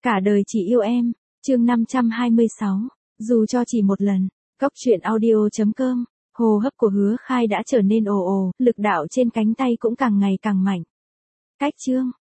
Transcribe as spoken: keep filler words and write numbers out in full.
Cả đời chỉ yêu em, chương năm trăm hai mươi sáu, dù cho chỉ một lần. Cốc truyện audio chấm com, hô hấp của Hứa Khai đã trở nên ồ ồ, lực đạo trên cánh tay cũng càng ngày càng mạnh. Cách chương,